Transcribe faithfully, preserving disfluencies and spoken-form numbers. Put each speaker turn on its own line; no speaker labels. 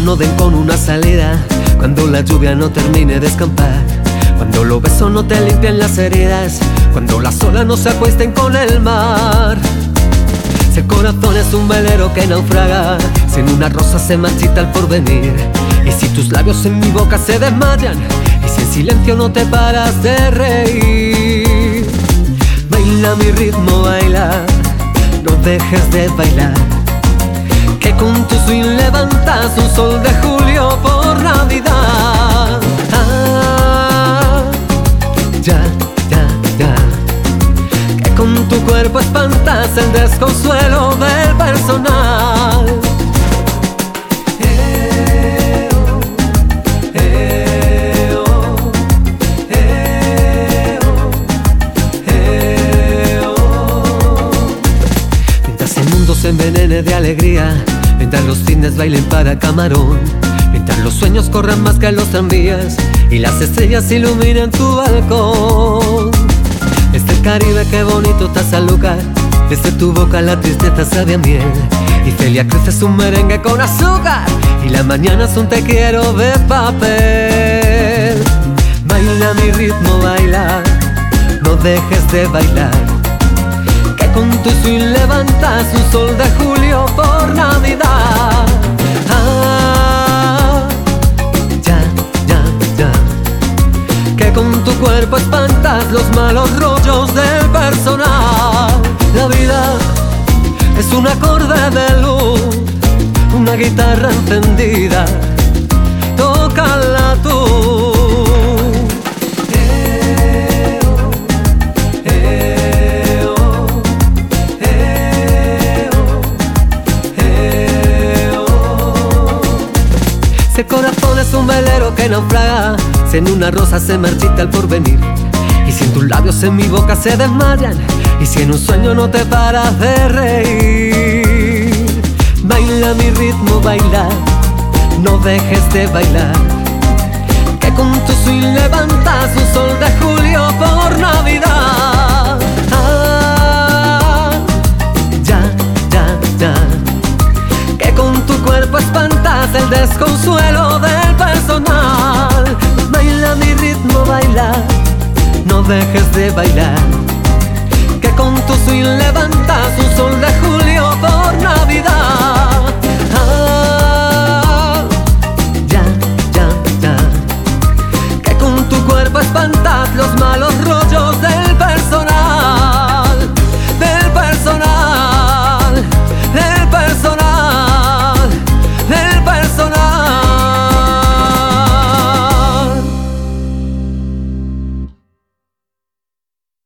no den con una salida, cuando la lluvia no termine de escampar, cuando los besos no te limpien las heridas, cuando las olas no se acuesten con el mar. Si el corazón es un velero que naufraga, si en una rosa se marchita el porvenir, y si tus labios en mi boca se desmayan, y si en silencio no te paras de reír. Baila mi ritmo, baila, no dejes de bailar, que con tu swing levantas un sol de julio por Navidad. Ah, ya, ya, ya, que con tu cuerpo espantas el desconsuelo del personal. Eh, oh, eh, oh, eh, oh, eh, oh. Mientras el mundo se envenene de alegría, mientras los cines bailen para Camarón, mientras los sueños corran más que los tranvías y las estrellas iluminan tu balcón. Desde el Caribe qué bonito está San Lucas, desde tu boca la tristeza sabe a miel, y Celia Cruz es un merengue con azúcar, y la mañana es un te quiero de papel. Baila mi ritmo, baila, no dejes de bailar, que con tu swing levantas un sol de julio por Navidad. Ah, ya, ya, ya, que con tu cuerpo espantas los malos rollos del personal. La vida es un acorde de luz, una guitarra encendida, tócala tú. Si el corazón es un velero que naufraga, si en una rosa se marchita el porvenir, y si en tus labios en mi boca se desmayan, y si en un sueño no te paras de reír. Baila mi ritmo, baila, no dejes de bailar, que con tu swing levantas un sol de julio por Navidad. Ah, ya, ya, ya, que con tu cuerpo espantas el desconsuelo del personal. Baila mi ritmo, baila, no dejes de bailar, que con tu swing levantas un sol de julio por Navidad.